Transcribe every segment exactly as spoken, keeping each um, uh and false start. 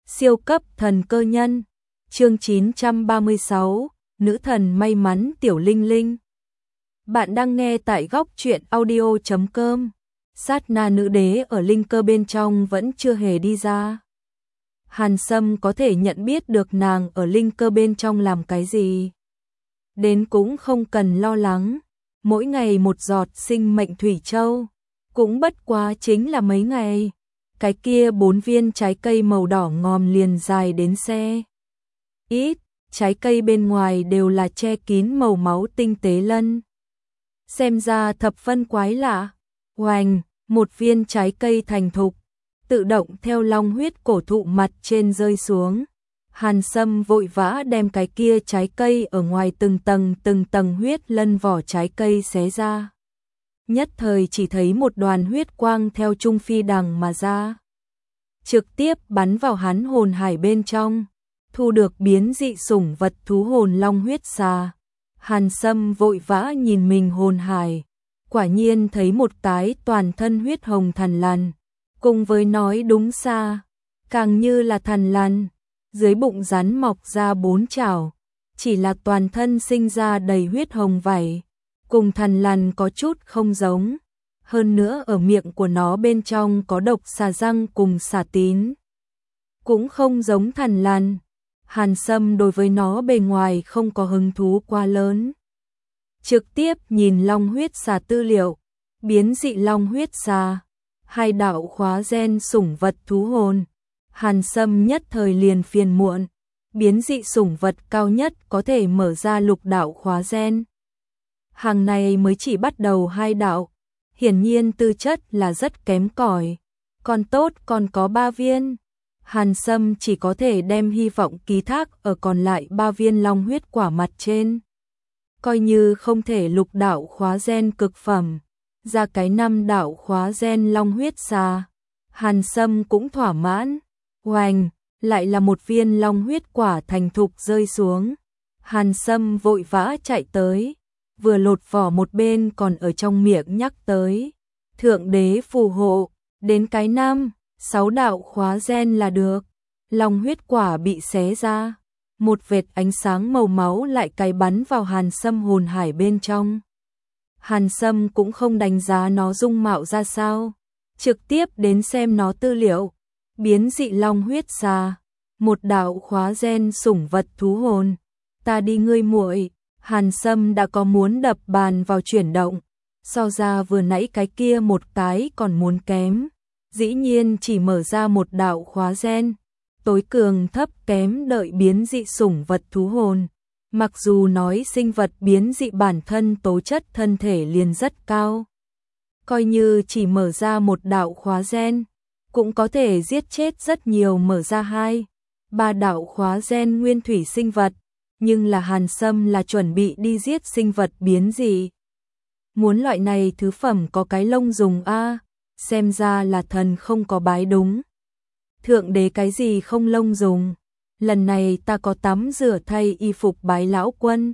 Siêu cấp thần cơ nhân, chương chín trăm ba mươi sáu, nữ thần may mắn tiểu linh linh. Bạn đang nghe tại góc truyện audio chấm com. Sát na nữ đế ở linh cơ bên trong vẫn chưa hề đi ra. Hàn Sâm có thể nhận biết được nàng ở linh cơ bên trong làm cái gì. Đến cũng không cần lo lắng, mỗi ngày một giọt sinh mệnh thủy châu, cũng bất quá chính là mấy ngày. Cái kia bốn viên trái cây màu đỏ ngòm liền dài đến xe. Ít, trái cây bên ngoài đều là che kín màu máu tinh tế lân. Xem ra thập phân quái lạ. Oành, một viên trái cây thành thục, tự động theo long huyết cổ thụ mặt trên rơi xuống. Hàn Sâm vội vã đem cái kia trái cây ở ngoài từng tầng từng tầng huyết lân vỏ trái cây xé ra. Nhất thời chỉ thấy một đoàn huyết quang theo trung phi đằng mà ra, trực tiếp bắn vào hắn hồn hải bên trong, thu được biến dị sủng vật thú hồn long huyết xà. Hàn Sâm vội vã nhìn mình hồn hải, quả nhiên thấy một cái toàn thân huyết hồng thằn lằn, cùng với nói đúng xa, càng như là thằn lằn, dưới bụng rắn mọc ra bốn chảo, chỉ là toàn thân sinh ra đầy huyết hồng vảy, cùng thằn lằn có chút không giống. Hơn nữa ở miệng của nó bên trong có độc xà răng cùng xà tín, cũng không giống thằn lằn. Hàn Sâm đối với nó bề ngoài không có hứng thú quá lớn, trực tiếp nhìn long huyết xà tư liệu, biến dị long huyết xà, hai đạo khóa gen sủng vật thú hồn. Hàn Sâm nhất thời liền phiền muộn, biến dị sủng vật cao nhất có thể mở ra lục đạo khóa gen. Hàng này mới chỉ bắt đầu hai đạo, hiển nhiên tư chất là rất kém cỏi, còn tốt còn có ba viên. Hàn Sâm chỉ có thể đem hy vọng ký thác ở còn lại ba viên long huyết quả mặt trên. Coi như không thể lục đạo khóa gen cực phẩm, ra cái năm đạo khóa gen long huyết xà, Hàn Sâm cũng thỏa mãn. Oành, lại là một viên long huyết quả thành thục rơi xuống. Hàn Sâm vội vã chạy tới, vừa lột vỏ một bên còn ở trong miệng nhắc tới: Thượng đế phù hộ, đến cái năm, sáu đạo khóa gen là được. Long huyết quả bị xé ra, một vệt ánh sáng màu máu lại cày bắn vào Hàn Sâm hồn hải bên trong. Hàn Sâm cũng không đánh giá nó dung mạo ra sao, trực tiếp đến xem nó tư liệu. Biến dị long huyết xà, một đạo khóa gen sủng vật thú hồn. Ta đi ngươi muội. Hàn Sâm đã có muốn đập bàn vào chuyển động, so ra vừa nãy cái kia một cái còn muốn kém. Dĩ nhiên chỉ mở ra một đạo khóa gen, tối cường thấp kém đợi biến dị sủng vật thú hồn. Mặc dù nói sinh vật biến dị bản thân tố chất thân thể liền rất cao, coi như chỉ mở ra một đạo khóa gen, cũng có thể giết chết rất nhiều mở ra hai, ba đạo khóa gen nguyên thủy sinh vật. Nhưng là Hàn Sâm là chuẩn bị đi giết sinh vật biến dị. Muốn loại này thứ phẩm có cái lông dùng a, à, xem ra là thần không có bái đúng. Thượng đế cái gì không lông dùng, lần này ta có tắm rửa thay y phục bái lão quân.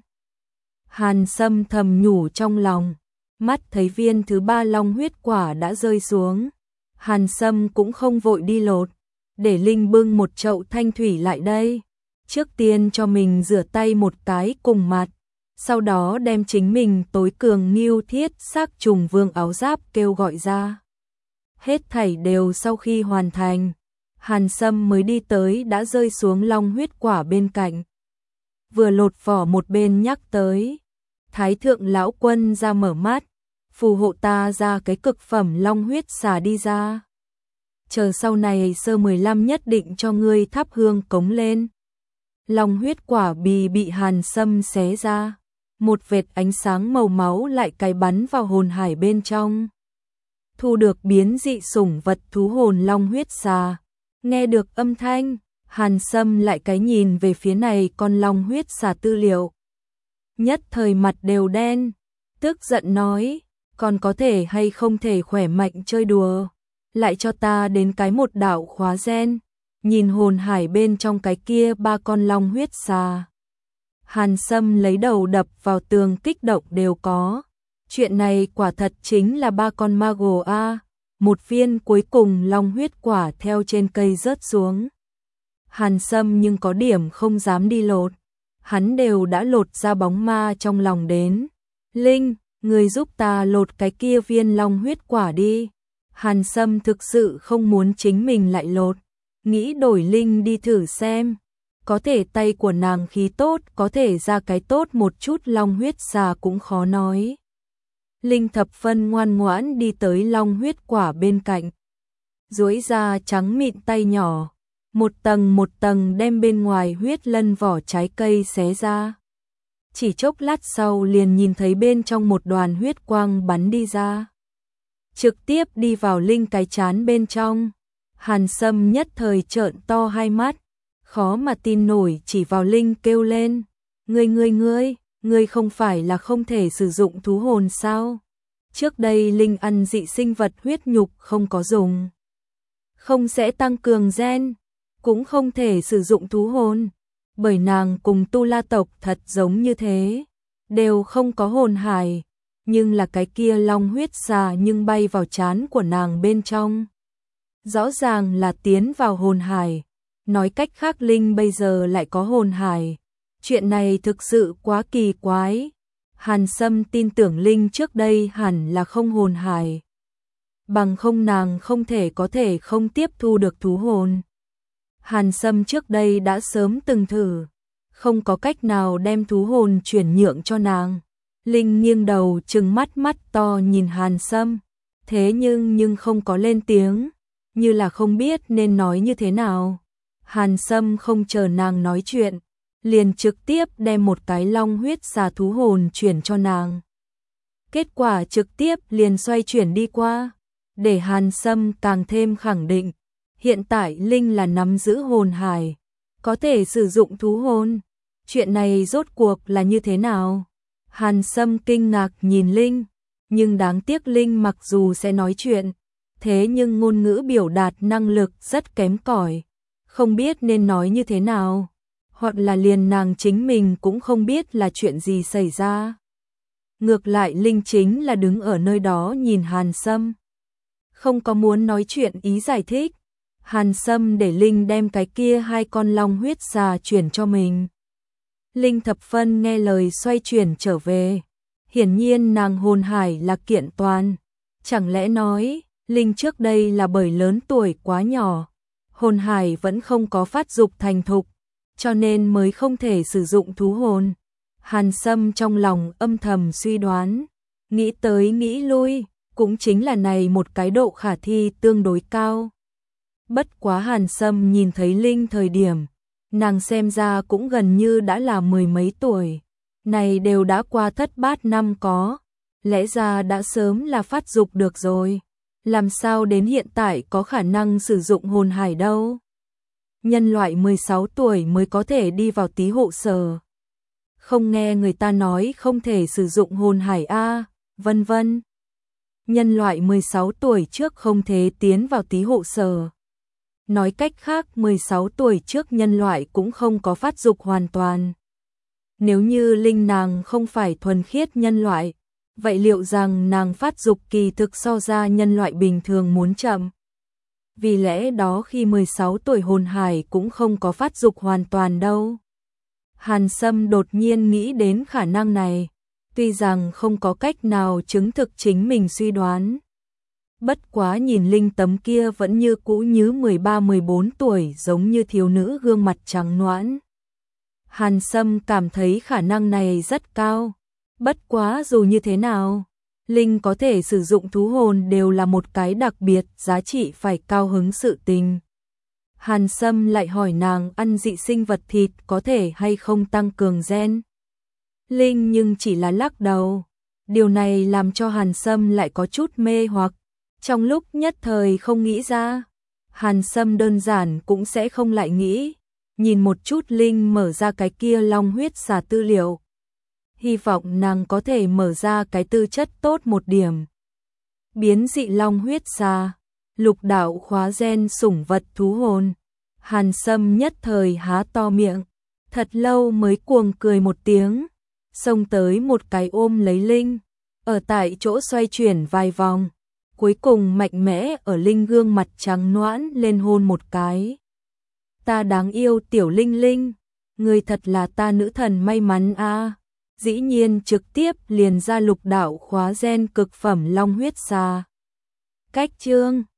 Hàn Sâm thầm nhủ trong lòng, mắt thấy viên thứ ba long huyết quả đã rơi xuống. Hàn Sâm cũng không vội đi lột, để Linh bưng một chậu thanh thủy lại đây. Trước tiên cho mình rửa tay một cái cùng mặt, sau đó đem chính mình tối cường Ngưu Thiết Sắc Trùng Vương áo giáp kêu gọi ra. Hết thảy đều sau khi hoàn thành, Hàn Sâm mới đi tới đã rơi xuống long huyết quả bên cạnh. Vừa lột vỏ một bên nhắc tới: Thái thượng lão quân ra mở mắt, phù hộ ta ra cái cực phẩm long huyết xà đi ra. Chờ sau này sơ mười lăm nhất định cho ngươi thắp hương cống lên. Long huyết quả bì bị Hàn Sâm xé ra, một vệt ánh sáng màu máu lại cày bắn vào hồn hải bên trong. Thu được biến dị sủng vật thú hồn long huyết xà, nghe được âm thanh, Hàn Sâm lại cái nhìn về phía này con long huyết xà tư liệu. Nhất thời mặt đều đen, tức giận nói: còn có thể hay không thể khỏe mạnh chơi đùa, lại cho ta đến cái một đạo khóa gen. Nhìn hồn hải bên trong cái kia ba con long huyết xà, Hàn Sâm lấy đầu đập vào tường kích động đều có. Chuyện này quả thật chính là ba con ma gồ a. Một viên cuối cùng long huyết quả theo trên cây rớt xuống. Hàn Sâm nhưng có điểm không dám đi lột. Hắn đều đã lột ra bóng ma trong lòng đến. Linh, người giúp ta lột cái kia viên long huyết quả đi. Hàn Sâm thực sự không muốn chính mình lại lột. Nghĩ đổi Linh đi thử xem. Có thể tay của nàng khí tốt, có thể ra cái tốt một chút long huyết xà cũng khó nói. Linh thập phân ngoan ngoãn đi tới long huyết quả bên cạnh. Duỗi ra trắng mịn tay nhỏ. Một tầng một tầng đem bên ngoài huyết lân vỏ trái cây xé ra. Chỉ chốc lát sau liền nhìn thấy bên trong một đoàn huyết quang bắn đi ra. Trực tiếp đi vào Linh cái chán bên trong. Hàn Sâm nhất thời trợn to hai mắt. Khó mà tin nổi chỉ vào Linh kêu lên. Ngươi ngươi ngươi, ngươi không phải là không thể sử dụng thú hồn sao? Trước đây Linh ăn dị sinh vật huyết nhục không có dùng. Không sẽ tăng cường gen. Cũng không thể sử dụng thú hồn, bởi nàng cùng Tu La tộc thật giống như thế, đều không có hồn hải, nhưng là cái kia long huyết xà nhưng bay vào trán của nàng bên trong. Rõ ràng là tiến vào hồn hải, nói cách khác Linh bây giờ lại có hồn hải, chuyện này thực sự quá kỳ quái. Hàn Sâm tin tưởng Linh trước đây hẳn là không hồn hải, bằng không nàng không thể có thể không tiếp thu được thú hồn. Hàn Sâm trước đây đã sớm từng thử, không có cách nào đem thú hồn chuyển nhượng cho nàng. Linh nghiêng đầu trừng mắt mắt to nhìn Hàn Sâm, thế nhưng nhưng không có lên tiếng, như là không biết nên nói như thế nào. Hàn Sâm không chờ nàng nói chuyện, liền trực tiếp đem một cái long huyết xà thú hồn chuyển cho nàng. Kết quả trực tiếp liền xoay chuyển đi qua, để Hàn Sâm càng thêm khẳng định. Hiện tại Linh là nắm giữ hồn hải, có thể sử dụng thú hồn. Chuyện này rốt cuộc là như thế nào? Hàn Sâm kinh ngạc nhìn Linh, nhưng đáng tiếc Linh mặc dù sẽ nói chuyện, thế nhưng ngôn ngữ biểu đạt năng lực rất kém cỏi, không biết nên nói như thế nào, hoặc là liền nàng chính mình cũng không biết là chuyện gì xảy ra. Ngược lại Linh chính là đứng ở nơi đó nhìn Hàn Sâm, không có muốn nói chuyện ý giải thích. Hàn Sâm để Linh đem cái kia hai con long huyết xà chuyển cho mình. Linh thập phân nghe lời xoay chuyển trở về. Hiển nhiên nàng hồn hải là kiện toàn. Chẳng lẽ nói, Linh trước đây là bởi lớn tuổi quá nhỏ, hồn hải vẫn không có phát dục thành thục, cho nên mới không thể sử dụng thú hồn. Hàn Sâm trong lòng âm thầm suy đoán, nghĩ tới nghĩ lui, cũng chính là này một cái độ khả thi tương đối cao. Bất quá Hàn Sâm nhìn thấy Linh thời điểm, nàng xem ra cũng gần như đã là mười mấy tuổi, này đều đã qua thất bát năm có, lẽ ra đã sớm là phát dục được rồi, làm sao đến hiện tại có khả năng sử dụng hồn hải đâu. Nhân loại mười sáu tuổi mới có thể đi vào tí hộ sở. Không nghe người ta nói không thể sử dụng hồn hải a, vân vân. Nhân loại mười sáu tuổi trước không thể tiến vào tí hộ sở. Nói cách khác mười sáu tuổi trước nhân loại cũng không có phát dục hoàn toàn. Nếu như Linh nàng không phải thuần khiết nhân loại, vậy liệu rằng nàng phát dục kỳ thực so ra nhân loại bình thường muốn chậm? Vì lẽ đó khi mười sáu tuổi hồn hải cũng không có phát dục hoàn toàn đâu. Hàn Sâm đột nhiên nghĩ đến khả năng này, tuy rằng không có cách nào chứng thực chính mình suy đoán. Bất quá nhìn Linh tấm kia vẫn như cũ như mười ba mười bốn tuổi giống như thiếu nữ gương mặt trắng nõn. Hàn Sâm cảm thấy khả năng này rất cao. Bất quá dù như thế nào, Linh có thể sử dụng thú hồn đều là một cái đặc biệt giá trị phải cao hứng sự tình. Hàn Sâm lại hỏi nàng ăn dị sinh vật thịt có thể hay không tăng cường gen. Linh nhưng chỉ là lắc đầu. Điều này làm cho Hàn Sâm lại có chút mê hoặc. Trong lúc nhất thời không nghĩ ra, Hàn Sâm đơn giản cũng sẽ không lại nghĩ. Nhìn một chút Linh mở ra cái kia long huyết xà tư liệu. Hy vọng nàng có thể mở ra cái tư chất tốt một điểm. Biến dị long huyết xà, lục đạo khóa gen sủng vật thú hồn. Hàn Sâm nhất thời há to miệng, thật lâu mới cuồng cười một tiếng, xông tới một cái ôm lấy Linh, ở tại chỗ xoay chuyển vài vòng, cuối cùng mạnh mẽ ở Linh gương mặt trắng nõn lên hôn một cái. Ta đáng yêu tiểu linh linh, người thật là ta nữ thần may mắn a. À. Dĩ nhiên trực tiếp liền ra lục đạo khóa gen cực phẩm long huyết xà. Cách chương